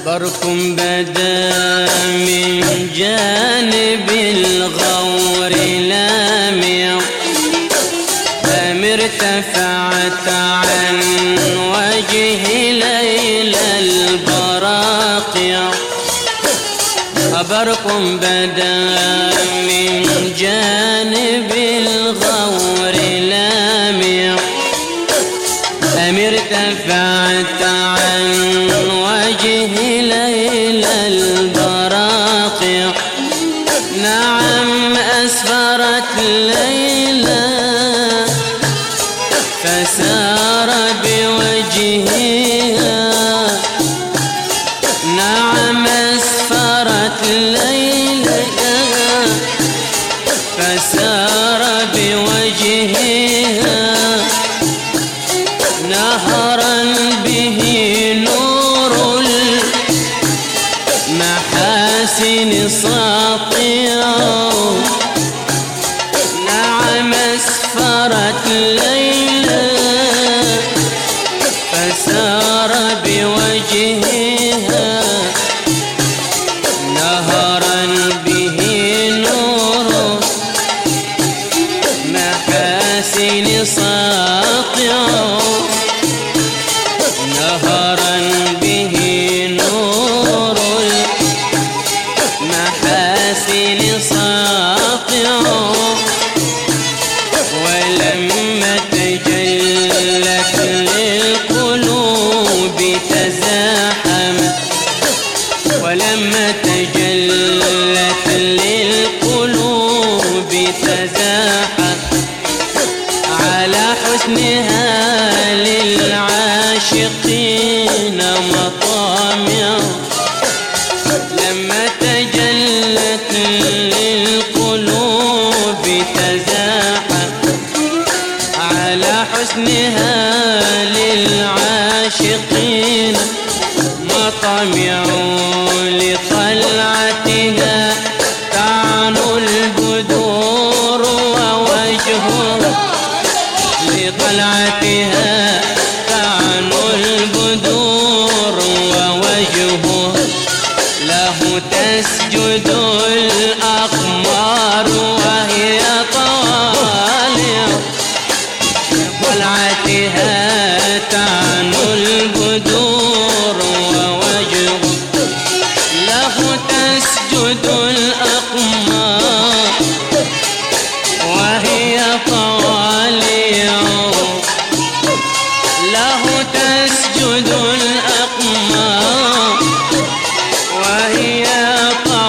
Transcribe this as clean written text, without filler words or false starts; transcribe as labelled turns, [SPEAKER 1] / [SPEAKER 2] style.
[SPEAKER 1] خبركم بدا من جانب الغور لامع، ارتفعت عن وجه ليل البراقع. خبركم بدا من جانب الغور لامع، ارتفعت عن وجه ليل البراقع. نعم أسفرت ليلى فسار بوجهها، نعم أسفرت ليلى فسار بوجهها، نهرا به نور المحاسن ساطع. نعم أسفرت ليلى فسار بوجهها، نهرا به نور محاسن ساطع، نهرا به نور المحاسن ساطع. ولما تجلت للقلوب تزاحمت، ولما تجلت للقلوب تزاحمت، على حسنها للعاشقين مطامع. لما تجلت للقلوب تزاحمت، على حسنها للعاشقين مطامع. لطلعتها تعنو البدور ووجهها، لطلعتها تعنو البدور ووجهها، له تسجد